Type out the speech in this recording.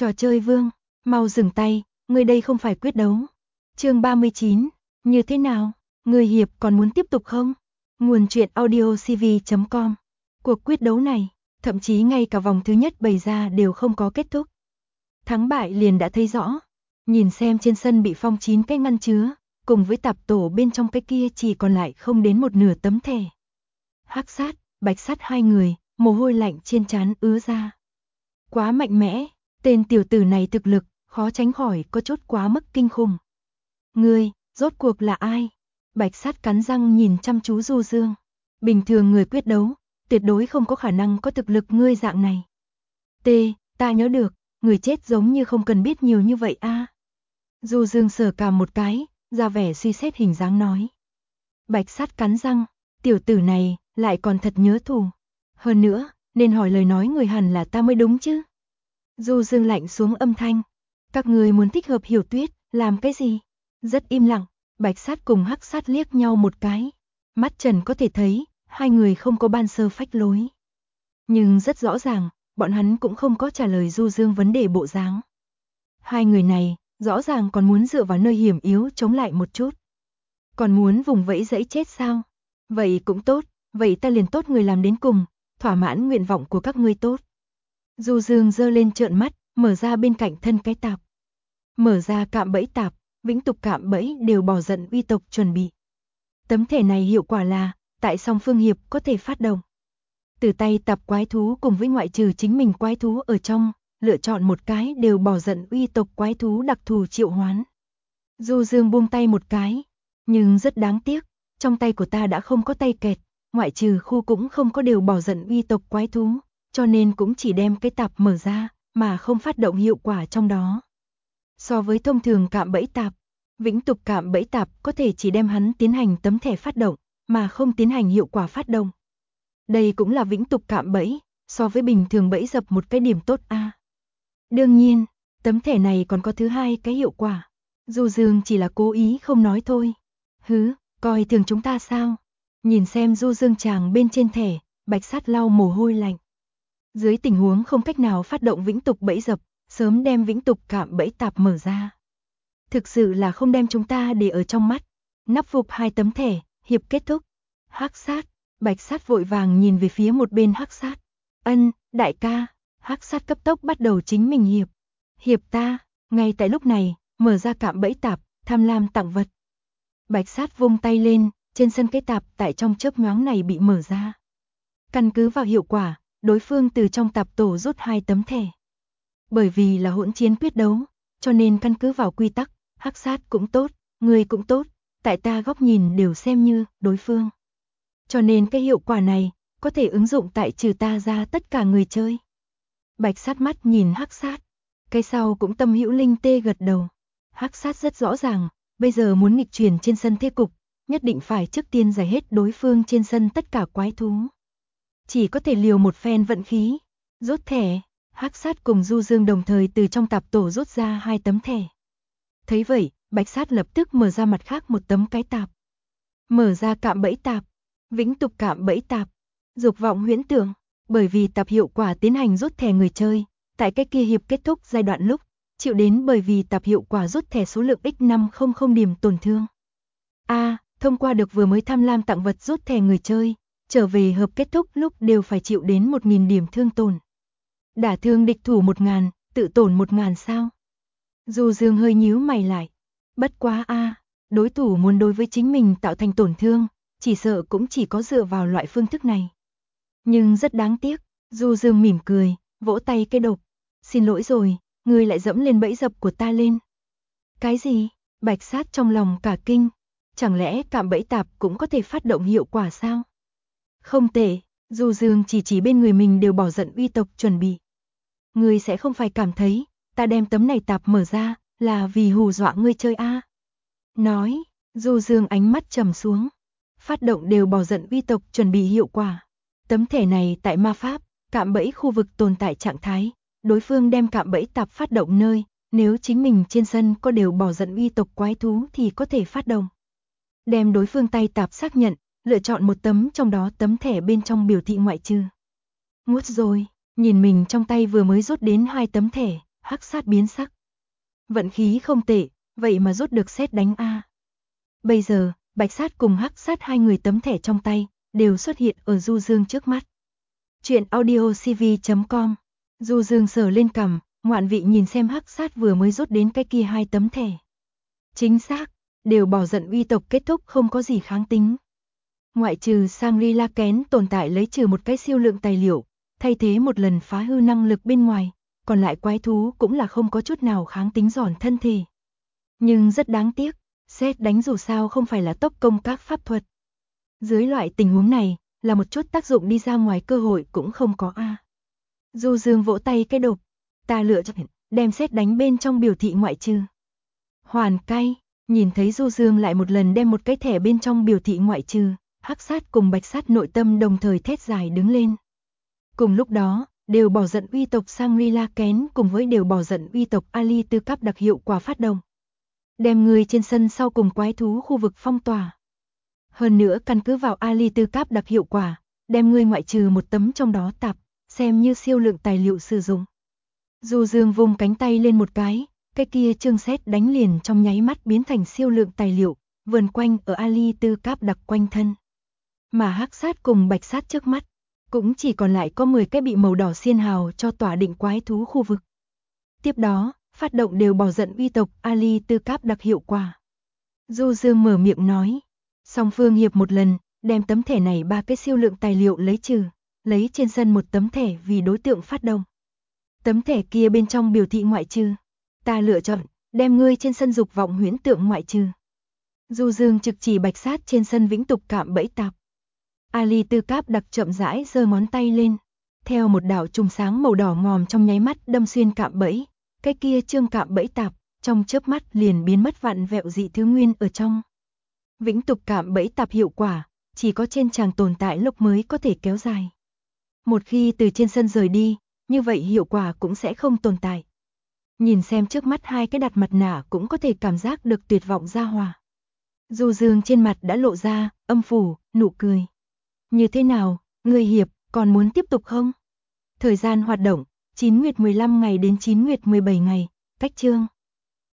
Trò chơi vương, mau dừng tay, ngươi đây không phải quyết đấu. Chương 39, như thế nào? Người hiệp còn muốn tiếp tục không? Nguồn truyện audiocv.com. Cuộc quyết đấu này, thậm chí ngay cả vòng thứ nhất bày ra đều không có kết thúc. Thắng bại liền đã thấy rõ. Nhìn xem trên sân bị phong 9 cái ngăn chứa, cùng với tạp tổ bên trong cái kia chỉ còn lại không đến một nửa tấm thẻ. Hắc sát, bạch sát hai người, mồ hôi lạnh trên trán ứa ra. Quá mạnh mẽ, tên tiểu tử này thực lực, khó tránh khỏi có chút quá mức kinh khủng. Ngươi, rốt cuộc là ai? Bạch sát cắn răng nhìn chăm chú Du Dương. Bình thường người quyết đấu, tuyệt đối không có khả năng có thực lực ngươi dạng này. Ta nhớ được, người chết giống như không cần biết nhiều như vậy a. Du Dương sờ cằm một cái, ra vẻ suy xét hình dáng nói. Bạch sát cắn răng, tiểu tử này, lại còn thật nhớ thù. Hơn nữa, nên hỏi lời nói người hẳn là ta mới đúng chứ. Du Dương lạnh xuống âm thanh. Các người muốn thích hợp Hiểu Tuyết, làm cái gì? Rất im lặng, bạch sát cùng hắc sát liếc nhau một cái. Mắt trần có thể thấy, hai người không có ban sơ phách lối. Nhưng rất rõ ràng, bọn hắn cũng không có trả lời Du Dương vấn đề bộ dáng. Hai người này, rõ ràng còn muốn dựa vào nơi hiểm yếu chống lại một chút. Còn muốn vùng vẫy dẫy chết sao? Vậy cũng tốt, vậy ta liền tốt người làm đến cùng, thỏa mãn nguyện vọng của các ngươi tốt. Du Dương giơ lên trợn mắt, mở ra bên cạnh thân cái tạp. Mở ra cạm bẫy tạp, vĩnh tục cạm bẫy đều bỏ giận uy tộc chuẩn bị. Tấm thẻ này hiệu quả là, tại song phương hiệp có thể phát động. Từ tay tạp quái thú cùng với ngoại trừ chính mình quái thú ở trong, lựa chọn một cái đều bỏ giận uy tộc quái thú đặc thù triệu hoán. Du Dương buông tay một cái, nhưng rất đáng tiếc, trong tay của ta đã không có tay kẹt, ngoại trừ khu cũng không có đều bỏ giận uy tộc quái thú, cho nên cũng chỉ đem cái tạp mở ra, mà không phát động hiệu quả trong đó. So với thông thường cạm bẫy tạp, vĩnh tục cạm bẫy tạp có thể chỉ đem hắn tiến hành tấm thẻ phát động, mà không tiến hành hiệu quả phát động. Đây cũng là vĩnh tục cạm bẫy, so với bình thường bẫy dập một cái điểm tốt a. Đương nhiên, tấm thẻ này còn có thứ hai cái hiệu quả. Du Dương chỉ là cố ý không nói thôi. Hứ, coi thường chúng ta sao? Nhìn xem Du Dương chàng bên trên thẻ, bạch sát lau mồ hôi lạnh. Dưới tình huống không cách nào phát động vĩnh tục bẫy dập, sớm đem vĩnh tục cạm bẫy tạp mở ra. Thực sự là không đem chúng ta để ở trong mắt. Nắp phục hai tấm thẻ, hiệp kết thúc. Hắc sát, bạch sát vội vàng nhìn về phía một bên hắc sát. Đại ca, hắc sát cấp tốc bắt đầu chính mình hiệp. Hiệp ta, ngay tại lúc này, mở ra cạm bẫy tạp, tham lam tặng vật. Bạch sát vung tay lên, trên sân cái tạp tại trong chớp nhoáng này bị mở ra. Căn cứ vào hiệu quả, đối phương từ trong tạp tổ rút hai tấm thẻ. Bởi vì là hỗn chiến quyết đấu, cho nên căn cứ vào quy tắc, hắc sát cũng tốt, người cũng tốt, tại ta góc nhìn đều xem như đối phương. Cho nên cái hiệu quả này, có thể ứng dụng tại trừ ta ra tất cả người chơi. Bạch sát mắt nhìn hắc sát, cái sau cũng tâm hữu linh tê gật đầu. Hắc sát rất rõ ràng, bây giờ muốn nghịch chuyển trên sân thế cục, nhất định phải trước tiên giải hết đối phương trên sân tất cả quái thú. Chỉ có thể liều một phen vận khí, rút thẻ. Hắc sát cùng Du Dương đồng thời từ trong tạp tổ rút ra hai tấm thẻ. Thấy vậy, bạch sát lập tức mở ra mặt khác một tấm cái tạp. Mở ra cạm bẫy tạp, vĩnh tục cạm bẫy tạp, dục vọng huyễn tưởng, bởi vì tạp hiệu quả tiến hành rút thẻ người chơi, tại cái kia hiệp kết thúc giai đoạn lúc, chịu đến bởi vì tạp hiệu quả rút thẻ số lượng x500 điểm tổn thương. Thông qua được vừa mới tham lam tặng vật rút thẻ người chơi, trở về hợp kết thúc lúc đều phải chịu đến 1000 điểm thương tổn. Đả thương địch thủ 1000, tự tổn 1000 sao? Du Dương hơi nhíu mày lại. Bất quá đối thủ muốn đối với chính mình tạo thành tổn thương, chỉ sợ cũng chỉ có dựa vào loại phương thức này. Nhưng rất đáng tiếc, Du Dương mỉm cười, vỗ tay cái độc. Xin lỗi rồi, ngươi lại dẫm lên bẫy dập của ta lên. Cái gì? Bạch sát trong lòng cả kinh. Chẳng lẽ cạm bẫy tạp cũng có thể phát động hiệu quả sao? Không tệ, Du Dương chỉ bên người mình đều bỏ giận uy tộc chuẩn bị. Ngươi sẽ không phải cảm thấy, ta đem tấm này tạp mở ra, là vì hù dọa ngươi chơi Nói, Du Dương ánh mắt trầm xuống. Phát động đều bỏ giận uy tộc chuẩn bị hiệu quả. Tấm thẻ này tại ma pháp, cạm bẫy khu vực tồn tại trạng thái. Đối phương đem cạm bẫy tạp phát động nơi, nếu chính mình trên sân có đều bỏ giận uy tộc quái thú thì có thể phát động. Đem đối phương tay tạp xác nhận, lựa chọn một tấm trong đó tấm thẻ bên trong biểu thị ngoại trừ. Ngút rồi, nhìn mình trong tay vừa mới rút đến hai tấm thẻ, Hắc sát biến sắc. Vận khí không tệ, vậy mà rút được sét đánh a. Bây giờ, Bạch sát cùng Hắc sát hai người tấm thẻ trong tay, đều xuất hiện ở Du Dương trước mắt. Chuyện audiocv.com. Du Dương sờ lên cằm, ngoạn vị nhìn xem Hắc sát vừa mới rút đến cái kia hai tấm thẻ. Chính xác, đều bỏ giận uy tộc kết thúc không có gì kháng tính. Ngoại trừ Shangri-La kén tồn tại lấy trừ một cái siêu lượng tài liệu, thay thế một lần phá hư năng lực bên ngoài, còn lại quái thú cũng là không có chút nào kháng tính giòn thân thể. Nhưng rất đáng tiếc, sét đánh dù sao không phải là tốc công các pháp thuật. Dưới loại tình huống này, là một chút tác dụng đi ra ngoài cơ hội cũng không có a. Du Dương vỗ tay cái đột, ta lựa chọn đem sét đánh bên trong biểu thị ngoại trừ. Hoàn cay, nhìn thấy Du Dương lại một lần đem một cái thẻ bên trong biểu thị ngoại trừ, Hắc sát cùng Bạch sát nội tâm đồng thời thét dài đứng lên. Cùng lúc đó, đều bỏ giận uy tộc Shangri-La kén cùng với đều bỏ giận uy tộc Ali tư cấp đặc hiệu quả phát động. Đem người trên sân sau cùng quái thú khu vực phong tỏa. Hơn nữa căn cứ vào Ali tư cấp đặc hiệu quả, đem người ngoại trừ một tấm trong đó tạp, xem như siêu lượng tài liệu sử dụng. Du Dương vung cánh tay lên một cái kia chương sét đánh liền trong nháy mắt biến thành siêu lượng tài liệu, vờn quanh ở Ali tư cấp đặc quanh thân. Mà Hắc sát cùng Bạch sát trước mắt, cũng chỉ còn lại có 10 cái bị màu đỏ xiên hào cho tỏa định quái thú khu vực. Tiếp đó, phát động đều bỏ giận uy tộc Ali tư cấp đặc hiệu quả. Du Dương mở miệng nói, song phương hiệp một lần, đem tấm thẻ này ba cái siêu lượng tài liệu lấy trừ, lấy trên sân một tấm thẻ vì đối tượng phát động. Tấm thẻ kia bên trong biểu thị ngoại trừ, ta lựa chọn, đem ngươi trên sân dục vọng huyễn tượng ngoại trừ. Du Dương trực chỉ Bạch sát trên sân vĩnh tục cạm bẫy tạp. Ali tư cấp đặc chậm rãi giơ ngón tay lên, theo một đạo trùng sáng màu đỏ ngòm trong nháy mắt đâm xuyên cạm bẫy, cái kia chương cạm bẫy tạp, trong chớp mắt liền biến mất vặn vẹo dị thứ nguyên ở trong. Vĩnh tục cạm bẫy tạp hiệu quả, chỉ có trên tràng tồn tại lúc mới có thể kéo dài. Một khi từ trên sân rời đi, như vậy hiệu quả cũng sẽ không tồn tại. Nhìn xem trước mắt hai cái đặt mặt nạ cũng có thể cảm giác được tuyệt vọng ra hòa. Du Dương trên mặt đã lộ ra, âm phủ, nụ cười. Như thế nào, người hiệp, còn muốn tiếp tục không? Thời gian hoạt động, 9 nguyệt 15 ngày đến 9 nguyệt 17 ngày, cách chương.